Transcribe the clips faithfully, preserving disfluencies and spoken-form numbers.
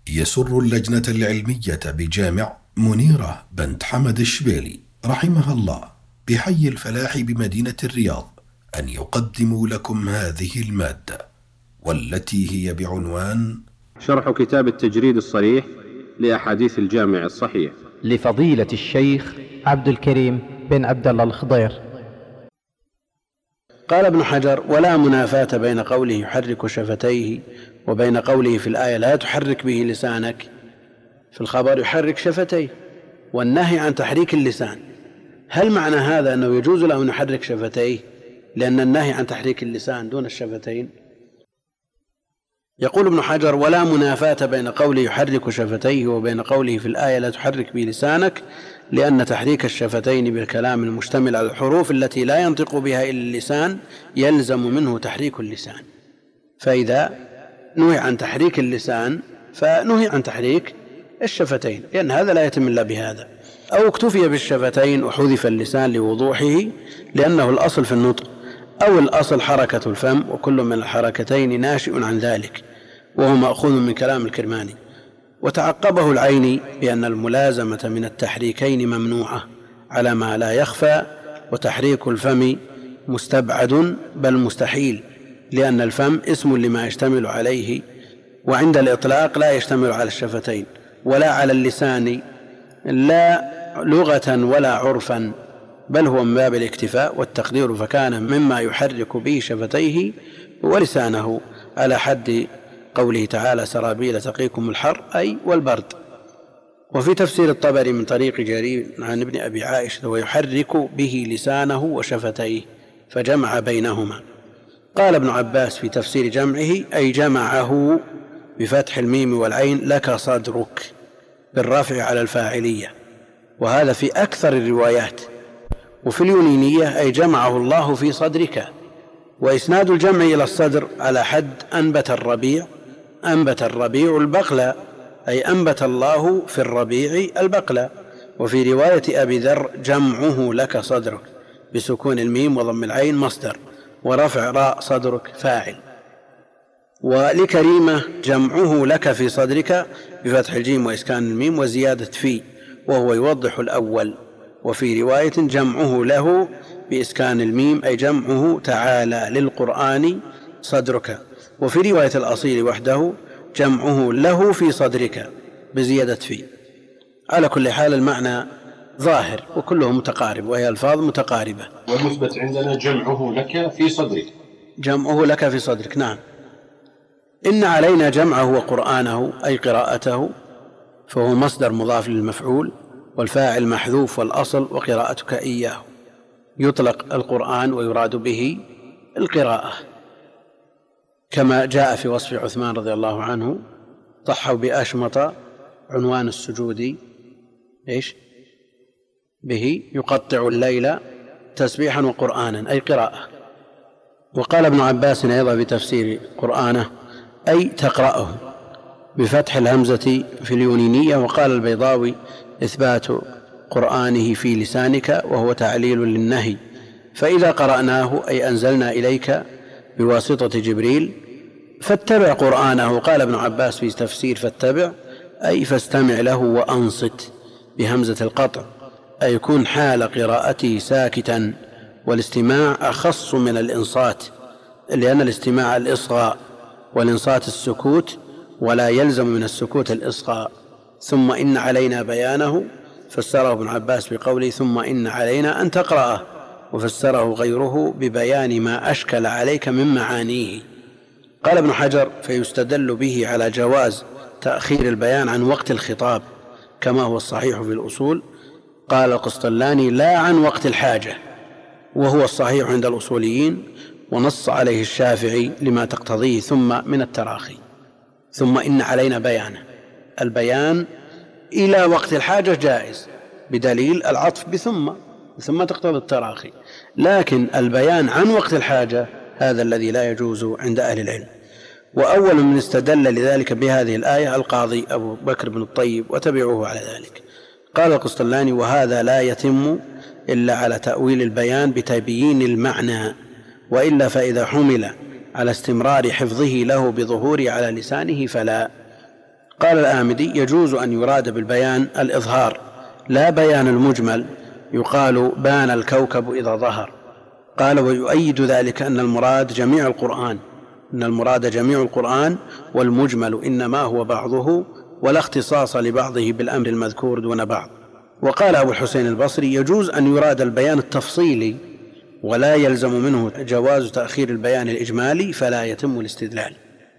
يسر اللجنة العلمية بجامع منيرة بنت حمد الشبيلي رحمها الله بحي الفلاح بمدينة الرياض أن يقدموا لكم هذه المادة، والتي هي بعنوان شرح كتاب التجريد الصريح لأحاديث الجامع الصحيح لفضيلة الشيخ عبد الكريم بن عبد الله الخضير. قال ابن حجر: ولا منافاة بين قوله يحرك شفتيه وبين قوله في الآية لا تحرك به لسانك. في الخبر يحرك شفتيه والنهي عن تحريك اللسان. هل معنى هذا أنه يجوز له أن يحرك شفتيه لأن النهي عن تحريك اللسان دون الشفتين؟ يقول ابن حجر: ولا منافاة بين قوله يحرك شفتيه وبين قوله في الآية لا تحرك به لسانك، لأن تحريك الشفتين بالكلام المشتمل على الحروف التي لا ينطق بها إلا اللسان يلزم منه تحريك اللسان، فإذا نهي عن تحريك اللسان فنهي عن تحريك الشفتين، لأن هذا لا يتم إلا بهذا. أو اكتفي بالشفتين وحذف اللسان لوضوحه لأنه الأصل في النطق، أو الأصل حركة الفم، وكل من الحركتين ناشئ عن ذلك، وهو مأخوذ من كلام الكرماني. وتعقبه العيني بأن الملازمة من التحريكين ممنوعة على ما لا يخفى، وتحريك الفم مستبعد بل مستحيل، لأن الفم اسم لما يشتمل عليه، وعند الإطلاق لا يشتمل على الشفتين ولا على اللسان، لا لغة ولا عرفا، بل هو من باب الاكتفاء والتقدير، فكان مما يحرك به شفتيه ولسانه على حد قوله تعالى سرابيل تقيكم الحر أي والبرد. وفي تفسير الطبري من طريق جرير عن ابن أبي عائشة: ويحرك به لسانه وشفتيه، فجمع بينهما. قال ابن عباس في تفسير جمعه: أي جمعه بفتح الميم والعين لك صدرك بالرفع على الفاعلية، وهذا في أكثر الروايات. وفي اليونينية: أي جمعه الله في صدرك. وإسناد الجمع إلى الصدر على حد أنبت الربيع، أنبت الربيع البقلة، أي أنبت الله في الربيع البقلة. وفي رواية أبي ذر: جمعه لك صدرك بسكون الميم وضم العين مصدر، ورفع راء صدرك فاعل. ولكريمة: جمعه لك في صدرك بفتح الجيم وإسكان الميم وزيادة في، وهو يوضح الأول. وفي رواية: جمعه له بإسكان الميم، أي جمعه تعالى للقرآن صدرك. وفي رواية الأصيل وحده: جمعه له في صدرك بزيادة في. على كل حال المعنى ظاهر وكله متقارب، وهي ألفاظ متقاربة. والمثبت عندنا جمعه لك في صدرك، جمعه لك في صدرك. نعم. إن علينا جمعه وقرآنه أي قراءته، فهو مصدر مضاف للمفعول، والفاعل محذوف، والأصل وقراءتك إياه. يطلق القرآن ويراد به القراءة، كما جاء في وصف عثمان رضي الله عنه: ضحوا بأشمط عنوان السجود إيش به يقطع الليل تسبيحا وقرآنا، أي قراءة. وقال ابن عباس أيضا بتفسير قرآنه: أي تقرأه بفتح الهمزة في اليونينية. وقال البيضاوي: إثبات قرآنه في لسانك، وهو تعليل للنهي، فإذا قرأناه أي أنزلنا إليك بواسطة جبريل فاتبع قرآنه. قال ابن عباس في تفسير فاتبع أي فاستمع له وأنصت بهمزة القطع، أي يكون حال قراءته ساكتا، والاستماع أخص من الإنصات، لأن الاستماع الإصغاء والإنصات السكوت، ولا يلزم من السكوت الإصغاء. ثم إن علينا بيانه فسره ابن عباس بقوله: ثم إن علينا أن تقرأه، وفسره غيره ببيان ما أشكل عليك من معانيه. قال ابن حجر: فيستدل به على جواز تأخير البيان عن وقت الخطاب كما هو الصحيح في الأصول. قال القسطلاني: لا عن وقت الحاجة، وهو الصحيح عند الأصوليين، ونص عليه الشافعي لما تقتضيه ثم من التراخي. ثم إن علينا بيانه، البيان إلى وقت الحاجة جائز بدليل العطف بثم، ثم تقتضي التراخي، لكن البيان عن وقت الحاجة هذا الذي لا يجوز عند أهل العلم. وأول من استدل لذلك بهذه الآية القاضي أبو بكر بن الطيب، وتبعوه على ذلك. قال القسطلاني: وهذا لا يتم إلا على تأويل البيان بتبيين المعنى، وإلا فإذا حمل على استمرار حفظه له بظهوره على لسانه فلا. قال الآمدي: يجوز أن يراد بالبيان الإظهار لا بيان المجمل، يقال بان الكوكب إذا ظهر. قال: ويؤيد ذلك أن المراد جميع القرآن إن المراد جميع القرآن والمجمل إنما هو بعضه، ولا اختصاص لبعضه بالأمر المذكور دون بعض. وقال أبو الحسين البصري: يجوز أن يراد البيان التفصيلي ولا يلزم منه جواز تأخير البيان الإجمالي فلا يتم الاستدلال.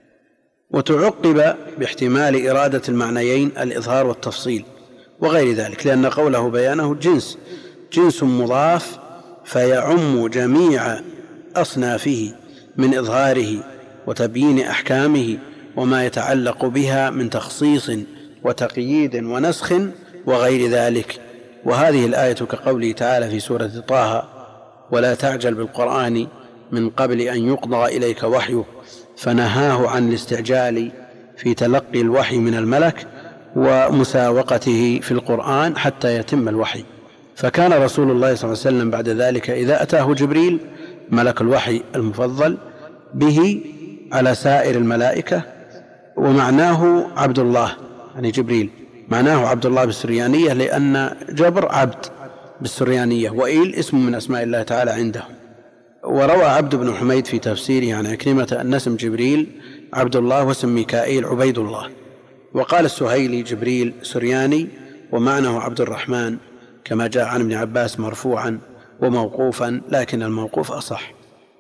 وتعقب باحتمال إرادة المعنيين الإظهار والتفصيل وغير ذلك، لأن قوله بيانه جنس جنس مضاف فيعم جميع أصنافه من إظهاره وتبيين أحكامه وما يتعلق بها من تخصيص وتقييد ونسخ وغير ذلك. وهذه الآية كقوله تعالى في سورة طه: ولا تعجل بالقرآن من قبل أن يقضى إليك وحيه، فنهاه عن الاستعجال في تلقي الوحي من الملك ومساوقته في القرآن حتى يتم الوحي. فكان رسول الله صلى الله عليه وسلم بعد ذلك إذا أتاه جبريل ملك الوحي المفضل به على سائر الملائكة، ومعناه عبد الله، يعني جبريل معناه عبد الله بالسريانية، لأن جبر عبد بالسريانية، وإيل اسم من أسماء الله تعالى عنده. وروى عبد بن حميد في تفسيره عن عكرمة أن اسم جبريل عبد الله واسم ميكائيل عبيد الله. وقال السهيلي: جبريل سرياني ومعناه عبد الرحمن، كما جاء عن ابن عباس مرفوعا وموقوفا، لكن الموقوف أصح.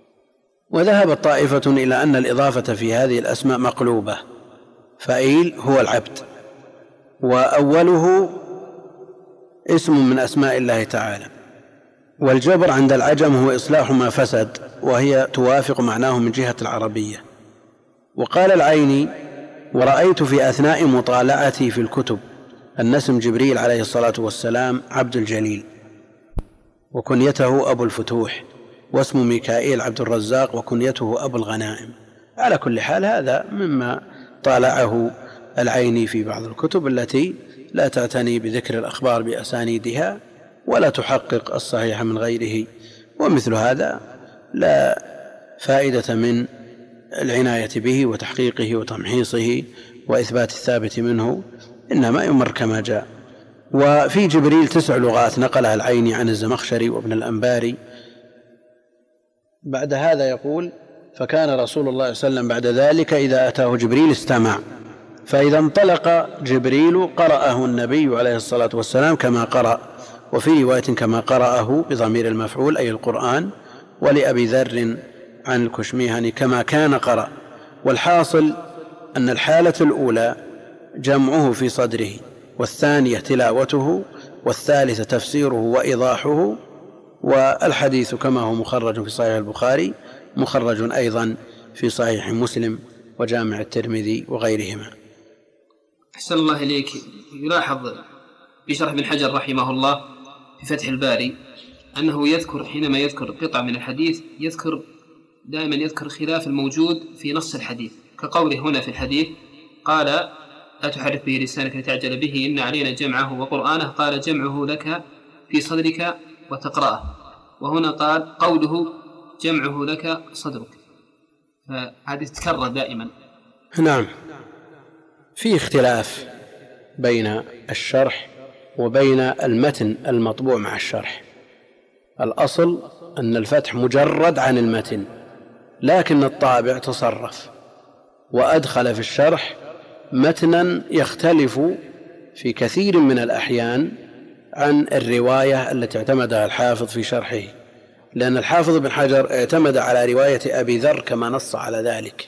وذهبت طائفة إلى أن الإضافة في هذه الأسماء مقلوبة، فإيل هو العبد، وأوله اسم من أسماء الله تعالى. والجبر عند العجم هو إصلاح ما فسد، وهي توافق معناه من جهة العربية. وقال العيني: ورأيت في أثناء مطالعتي في الكتب أن اسم جبريل عليه الصلاة والسلام عبد الجليل، وكنيته أبو الفتوح، واسم ميكائيل عبد الرزاق، وكنيته أبو الغنائم. على كل حال هذا مما طالعه العيني في بعض الكتب التي لا تعتني بذكر الأخبار بأسانيدها ولا تحقق الصحيح من غيره، ومثل هذا لا فائدة من العناية به وتحقيقه وتمحيصه وإثبات الثابت منه، إنما يمر كما جاء. وفي جبريل تسع لغات نقلها العيني عن الزمخشري وابن الأنباري. بعد هذا يقول: فكان رسول الله صلى الله عليه وسلم بعد ذلك إذا أتاه جبريل استمع، فإذا انطلق جبريل قرأه النبي عليه الصلاة والسلام كما قرأ، وفي رواية كما قرأه بضمير المفعول أي القرآن. ولأبي ذر عن الكشميهني كما كان قرأ. والحاصل أن الحالة الأولى جمعه في صدره، والثانية تلاوته، والثالثة تفسيره وإيضاحه. والحديث كما هو مخرج في صحيح البخاري مخرج أيضا في صحيح مسلم وجامع الترمذي وغيرهما. أحسن الله إليك. يلاحظ في شرح ابن حجر رحمه الله في فتح الباري أنه يذكر حينما يذكر قطع من الحديث يذكر دائما يذكر خلاف الموجود في نص الحديث، كقوله هنا في الحديث قال: لا تحرك به لسانك لتعجل به إن علينا جمعه وقرآنه، قال: جمعه لك في صدرك وتقرأه. وهنا قال قوله جمعه لك صدرك، فهذه تتكرر دائما. نعم، في اختلاف بين الشرح وبين المتن المطبوع مع الشرح. الأصل أن الفتح مجرد عن المتن، لكن الطابع تصرف وأدخل في الشرح متنا يختلف في كثير من الأحيان عن الرواية التي اعتمدها الحافظ في شرحه، لأن الحافظ بن حجر اعتمد على رواية أبي ذر كما نص على ذلك،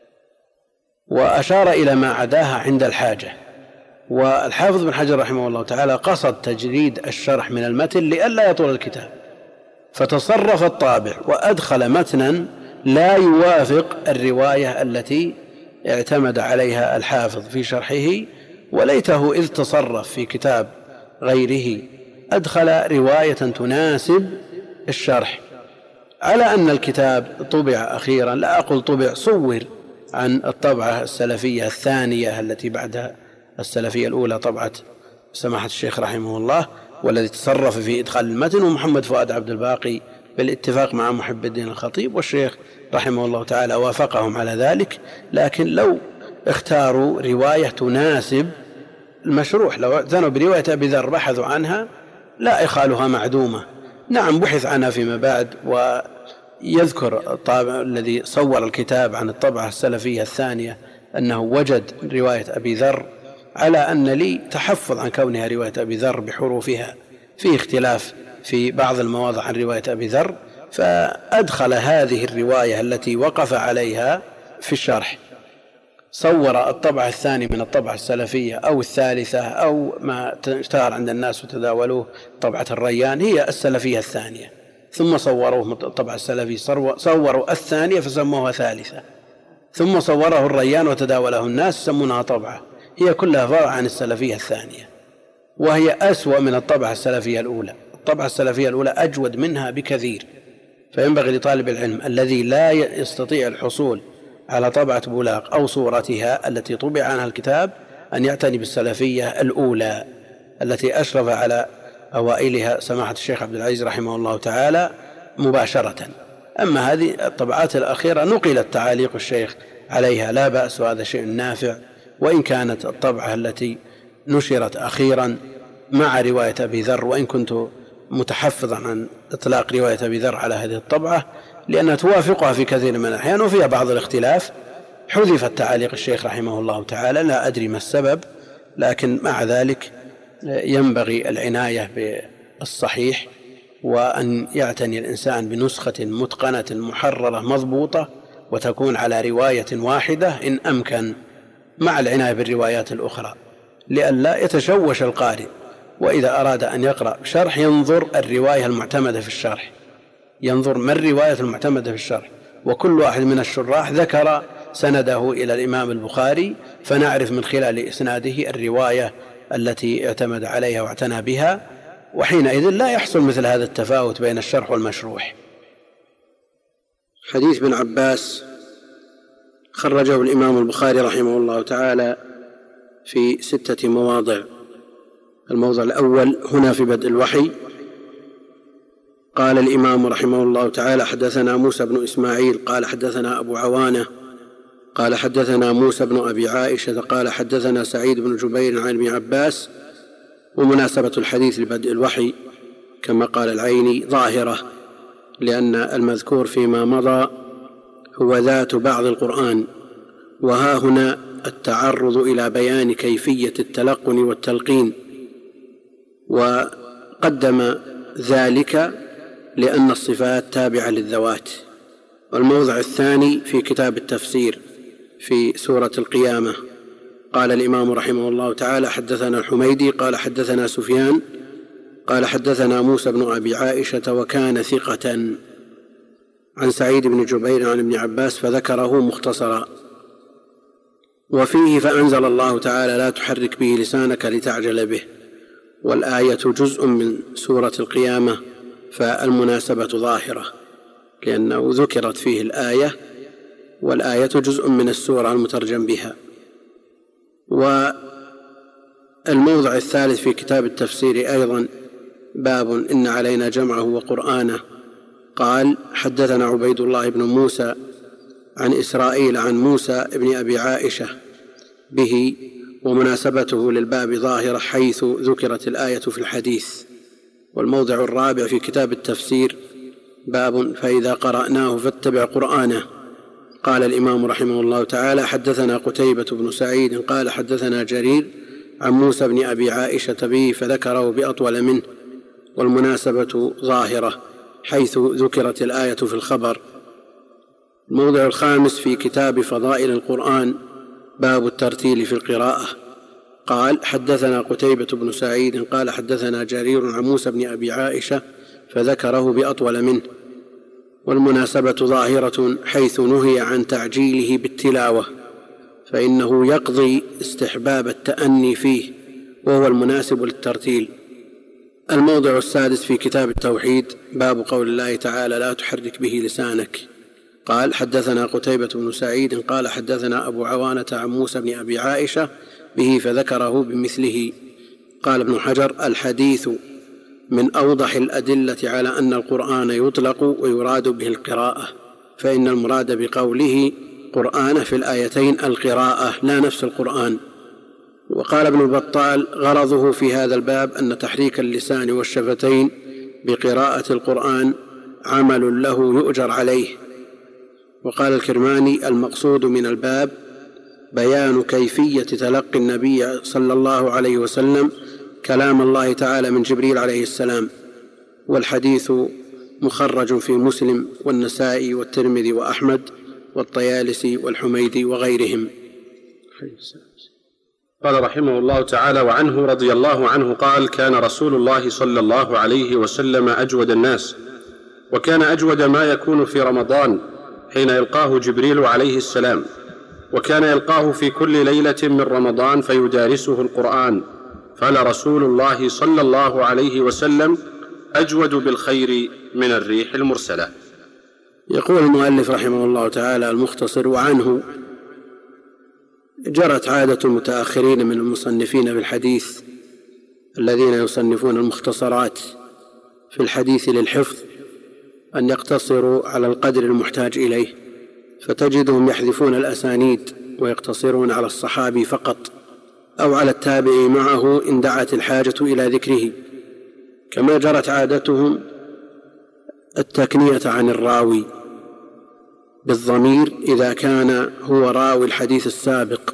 وأشار إلى ما عداها عند الحاجة. والحافظ بن حجر رحمه الله تعالى قصد تجريد الشرح من المتن لئلا يطول الكتاب، فتصرف الطابع وأدخل متنا لا يوافق الرواية التي اعتمد عليها الحافظ في شرحه، وليته إذ تصرف في كتاب غيره أدخل رواية تناسب الشرح، على أن الكتاب طبع أخيرا، لا أقول طبع، صور عن الطبعة السلفية الثانية التي بعد السلفية الأولى، طبعة سماحة الشيخ رحمه الله، والذي تصرف في إدخال المتن ومحمد فؤاد عبد الباقي بالاتفاق مع محب الدين الخطيب، والشيخ رحمه الله تعالى وافقهم على ذلك. لكن لو اختاروا رواية تناسب المشروح. لو اعتنوا برواية أبي ذر بحثوا عنها لا إخالها معدومة. نعم بحث عنها فيما بعد، ويذكر الطابع الذي صور الكتاب عن الطبعة السلفية الثانية أنه وجد رواية أبي ذر، على أن لي تحفظ عن كونها رواية أبي ذر بحروفها، في اختلاف في بعض المواضع عن رواية أبي ذر، فأدخل هذه الرواية التي وقف عليها في الشرح. صور الطبعة الثانية من الطبعة السلفية أو الثالثة أو ما اشتهر عند الناس وتداولوه طبعة الريان هي السلفية الثانية، ثم صوروه الطبعة السلفية صوروا الثانية فسموها ثالثة، ثم صوره الريان وتداوله الناس سمونها طبعة، هي كلها فرع عن السلفية الثانية، وهي أسوأ من الطبعة السلفية الأولى. الطبعة السلفية الأولى أجود منها بكثير، فينبغي لطالب العلم الذي لا يستطيع الحصول على طبعة بولاق أو صورتها التي طبع عنها الكتاب أن يعتني بالسلفية الأولى التي أشرف على أوائلها سماحة الشيخ عبد العزيز رحمه الله تعالى مباشرة. أما هذه الطبعات الأخيرة نقلت تعاليق الشيخ عليها لا بأس، وهذا شيء نافع، وإن كانت الطبعة التي نشرت أخيرا مع رواية أبي ذر، وإن كنت متحفظا عن إطلاق رواية أبي ذر على هذه الطبعة لأنها توافقها في كثير من الأحيان وفيها بعض الاختلاف، حذفت تعاليق الشيخ رحمه الله تعالى، لا أدري ما السبب، لكن مع ذلك ينبغي العناية بالصحيح، وأن يعتني الإنسان بنسخة متقنة محررة مضبوطة وتكون على رواية واحدة إن أمكن، مع العناية بالروايات الأخرى لئلا يتشوش القارئ، وإذا أراد أن يقرأ شرح ينظر الرواية المعتمدة في الشرح، ينظر ما الرواية المعتمدة في الشرح، وكل واحد من الشراح ذكر سنده إلى الإمام البخاري، فنعرف من خلال إسناده الرواية التي اعتمد عليها واعتنى بها، وحينئذ لا يحصل مثل هذا التفاوت بين الشرح والمشروح. حديث ابن عباس خرجه الإمام البخاري رحمه الله تعالى في ستة مواضع. الموضع الأول هنا في بدء الوحي، قال الإمام رحمه الله تعالى: حدثنا موسى بن إسماعيل قال حدثنا أبو عوانة قال حدثنا موسى بن أبي عائشة قال حدثنا سعيد بن جبير عن ابن عباس. ومناسبة الحديث لبدء الوحي كما قال العيني ظاهرة، لأن المذكور فيما مضى هو ذات بعض القرآن، وها هنا التعرض إلى بيان كيفية التلقن والتلقين، وقدم ذلك لأن الصفات تابعة للذوات. والموضع الثاني في كتاب التفسير في سورة القيامة، قال الإمام رحمه الله تعالى: حدثنا الحميدي قال حدثنا سفيان قال حدثنا موسى بن أبي عائشة وكان ثقة عن سعيد بن جبير عن ابن عباس فذكره مختصرا. وفيه فأنزل الله تعالى: لا تحرك به لسانك لتعجل به. والآية جزء من سورة القيامة، فالمناسبة ظاهرة لأنه ذكرت فيه الآية، والآية جزء من السورة المترجم بها. والموضع الثالث في كتاب التفسير أيضا باب إن علينا جمعه وقرآنه، قال: حدثنا عبيد الله بن موسى عن إسرائيل عن موسى بن أبي عائشة به، ومناسبته للباب ظاهرة حيث ذكرت الآية في الحديث. والموضع الرابع في كتاب التفسير باب فإذا قرأناه فاتبع قرآنه، قال الإمام رحمه الله تعالى: حدثنا قتيبة بن سعيد قال حدثنا جرير عن موسى بن أبي عائشة به فذكره بأطول منه، والمناسبة ظاهرة حيث ذكرت الآية في الخبر. الموضع الخامس في كتاب فضائل القرآن باب الترتيل في القراءة، قال: حدثنا قتيبة بن سعيد قال حدثنا جرير عن موسى بن أبي عائشة فذكره بأطول منه، والمناسبة ظاهرة حيث نهي عن تعجيله بالتلاوة، فإنه يقضي استحباب التأني فيه وهو المناسب للترتيل. الموضع السادس في كتاب التوحيد باب قول الله تعالى: لا تحرك به لسانك، قال: حدثنا قتيبة بن سعيد قال حدثنا أبو عوانة عن موسى بن أبي عائشة به فذكره بمثله. قال ابن حجر: الحديث من أوضح الأدلة على أن القرآن يطلق ويراد به القراءة، فإن المراد بقوله قرآنه في الآيتين القراءة لا نفس القرآن. وقال ابن بطال غرضه في هذا الباب أن تحريك اللسان والشفتين بقراءة القرآن عمل له يؤجر عليه. وقال الكرماني المقصود من الباب بيان كيفية تلقي النبي صلى الله عليه وسلم كلام الله تعالى من جبريل عليه السلام، والحديث مخرج في مسلم والنسائي والترمذي وأحمد والطيالسي والحميدي وغيرهم. قال رحمه الله تعالى: وعنه رضي الله عنه قال: كان رسول الله صلى الله عليه وسلم أجود الناس، وكان أجود ما يكون في رمضان حين يلقاه جبريل عليه السلام، وكان يلقاه في كل ليلة من رمضان فيدارسه القرآن، فلرسول الله صلى الله عليه وسلم أجود بالخير من الريح المرسلة. يقول المؤلف رحمه الله تعالى المختصر: وعنه جرت عادة المتأخرين من المصنفين في الحديث الذين يصنفون المختصرات في الحديث للحفظ أن يقتصروا على القدر المحتاج إليه، فتجدهم يحذفون الأسانيد ويقتصرون على الصحابي فقط أو على التابع معه إن دعت الحاجة إلى ذكره، كما جرت عادتهم التكنية عن الراوي بالضمير إذا كان هو راوي الحديث السابق،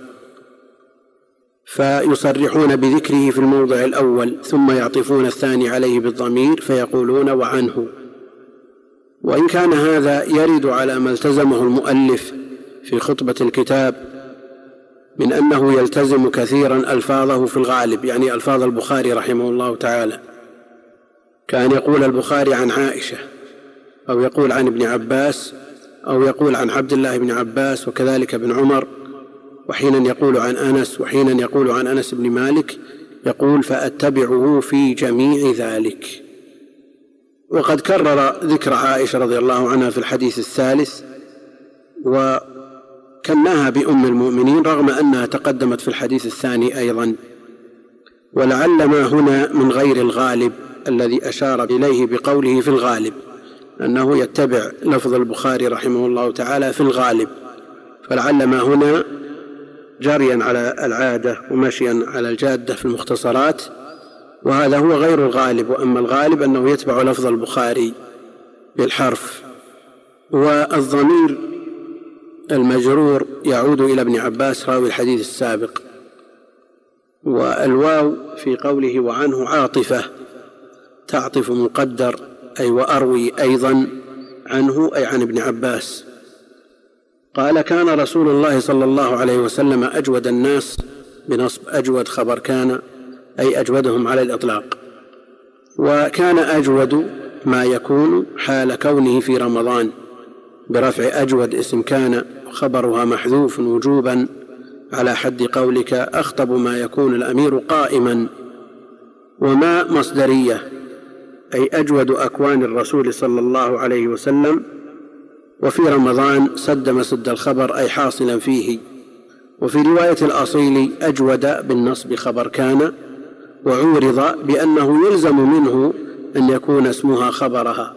فيصرحون بذكره في الموضع الأول ثم يعطفون الثاني عليه بالضمير فيقولون وعنه. وإن كان هذا يرد على ما التزمه المؤلف في خطبة الكتاب من أنه يلتزم كثيرا ألفاظه في الغالب، يعني ألفاظ البخاري رحمه الله تعالى، كان يقول البخاري عن عائشة أو يقول عن ابن عباس أو يقول عن عبد الله بن عباس وكذلك ابن عمر، وحينا يقول عن أنس وحينا يقول عن أنس بن مالك، يقول فأتبعه في جميع ذلك. وقد كرر ذكر عائشة رضي الله عنها في الحديث الثالث وكناها بأم المؤمنين رغم أنها تقدمت في الحديث الثاني أيضا، ولعل ما هنا من غير الغالب الذي أشار إليه بقوله في الغالب، أنه يتبع لفظ البخاري رحمه الله تعالى في الغالب، فلعل ما هنا جاريا على العادة ومشيا على الجادة في المختصرات، وهذا هو غير الغالب. وأما الغالب أنه يتبع لفظ البخاري بالحرف. والضمير المجرور يعود إلى ابن عباس راوي الحديث السابق، والواو في قوله وعنه عاطفة تعطف مقدر، أي وأروي أيضا عنه أي عن ابن عباس. قال كان رسول الله صلى الله عليه وسلم أجود الناس بنصب أجود خبر كان، أي أجودهم على الإطلاق. وكان أجود ما يكون حال كونه في رمضان برفع أجود اسم كان خبرها محذوف وجوبا على حد قولك أخطب ما يكون الأمير قائما. وما مصدرية أي أجود أكوان الرسول صلى الله عليه وسلم، وفي رمضان سد مسد الخبر أي حاصلا فيه. وفي رواية الأصيل أجود بالنصب خبر كان، وعورض بأنه يلزم منه أن يكون اسمها خبرها،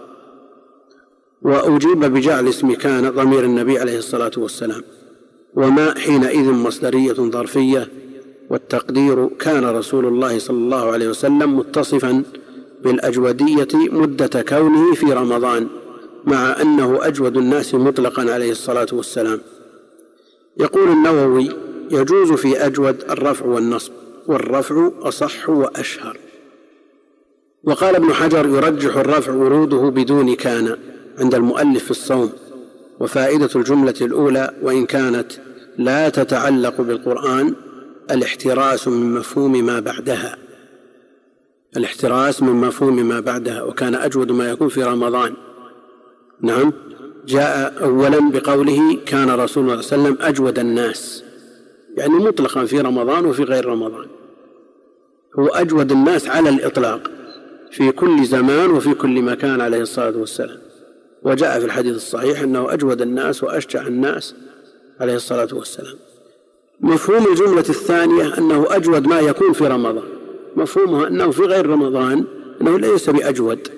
وأجيب بجعل اسم كان ضمير النبي عليه الصلاة والسلام. وما حينئذ مصدرية ظرفية، والتقدير كان رسول الله صلى الله عليه وسلم متصفا بالأجودية مدة كونه في رمضان، مع أنه أجود الناس مطلقا عليه الصلاة والسلام. يقول النووي يجوز في أجود الرفع والنصب، والرفع أصح وأشهر. وقال ابن حجر يرجح الرفع وروده بدون كان عند المؤلف في الصوم. وفائدة الجملة الأولى وإن كانت لا تتعلق بالقرآن الاحتراس من مفهوم ما بعدها، الاحتراس من مفهوم ما بعدها. وكان أجود ما يكون في رمضان، نعم، جاء أولا بقوله كان رسول الله صلى الله عليه وسلم أجود الناس، يعني مطلقا في رمضان وفي غير رمضان، هو أجود الناس على الإطلاق في كل زمان وفي كل مكان عليه الصلاة والسلام. وجاء في الحديث الصحيح أنه أجود الناس وأشجع الناس عليه الصلاة والسلام. مفهوم الجملة الثانية أنه أجود ما يكون في رمضان، مفهومها أنه في غير رمضان أنه ليس بأجود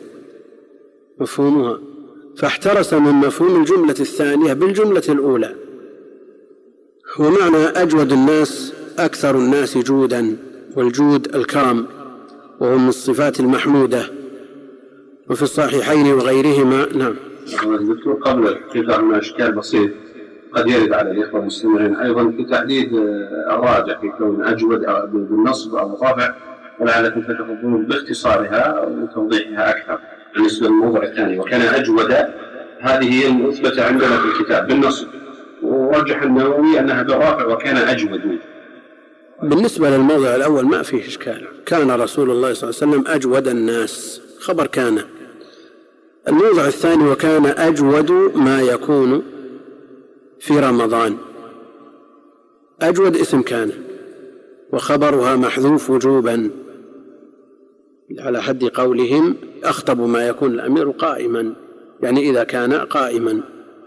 مفهومها، فاحترس من مفهوم الجملة الثانية بالجملة الأولى ومعنى أجود الناس أكثر الناس جودا، والجود الكرم، وهو من الصفات المحمودة. وفي الصحيحين وغيرهما. نعم. الدكتور قبل القطع من أشكال بسيط قد يرد على الإخوة المسلمين أيضا في تحديد الراجع في كون أجود بالنصب أو الرفع، ولعلكم تتفضلون باختصارها وتوضيحها أكثر بالنسبة للموضوع الثاني. وكان أجود هذه هي المثبتة عندنا في الكتاب بالنصب، ورجح النووي أنها بالرافع وكان أجود. بالنسبة للموضع الأول ما فيه إشكال، كان رسول الله صلى الله عليه وسلم أجود الناس، خبر كان. الموضع الثاني وكان أجود ما يكون في رمضان، أجود اسم كان وخبرها محذوف وجوبا على حد قولهم أخطب ما يكون الأمير قائما، يعني إذا كان قائما.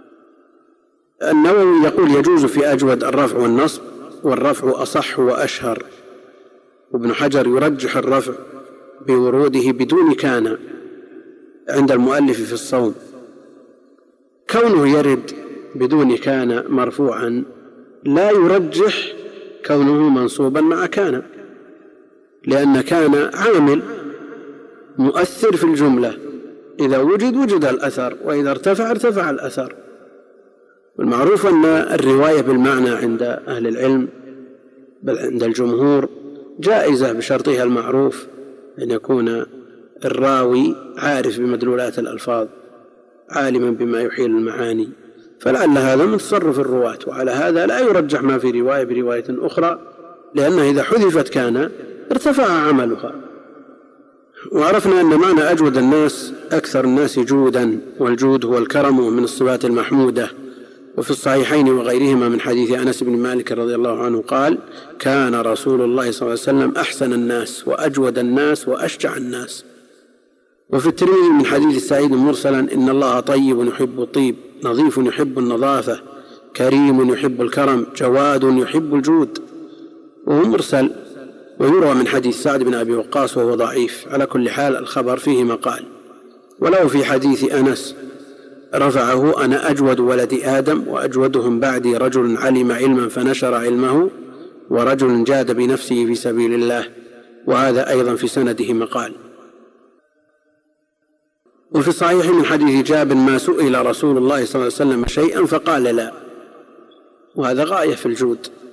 النووي يقول يجوز في أجود الرفع والنصب، والرفع أصح وأشهر، وابن حجر يرجح الرفع بوروده بدون كان عند المؤلف في الصوم. كونه يرد بدون كان مرفوعا لا يرجح كونه منصوبا مع كان، لأن كان عامل مؤثر في الجملة، إذا وجد وجد الأثر، وإذا ارتفع ارتفع الأثر. والمعروف أن الرواية بالمعنى عند أهل العلم بل عند الجمهور جائزة بشرطها المعروف، أن يكون الراوي عارف بمدلولات الألفاظ عالما بما يحيل المعاني، فلعل هذا من تصرف الرواة. وعلى هذا لا يرجح ما في رواية برواية أخرى، لأنه إذا حذفت كان ارتفع عملها. وعرفنا أن معنى أجود الناس أكثر الناس جودا، والجود هو الكرم من الصفات المحمودة. وفي الصحيحين وغيرهما من حديث أنس بن مالك رضي الله عنه قال: كان رسول الله صلى الله عليه وسلم أحسن الناس وأجود الناس وأشجع الناس. وفي الترمذي من حديث سعيد مرسلا: إن الله طيب يحب الطيب، نظيف يحب النظافة، كريم يحب الكرم، جواد يحب الجود. وهو مرسل، ويروى من حديث سعد بن أبي وقاص وهو ضعيف. على كل حال الخبر فيه مقال. ولو في حديث أنس رفعه: أنا أجود ولد آدم، وأجودهم بعدي رجل علم علما فنشر علمه، ورجل جاد بنفسه في سبيل الله. وهذا أيضا في سنده مقال. وفي الصحيح من حديث جابر: ما سئل رسول الله صلى الله عليه وسلم شيئا فقال لا. وهذا غاية في الجود.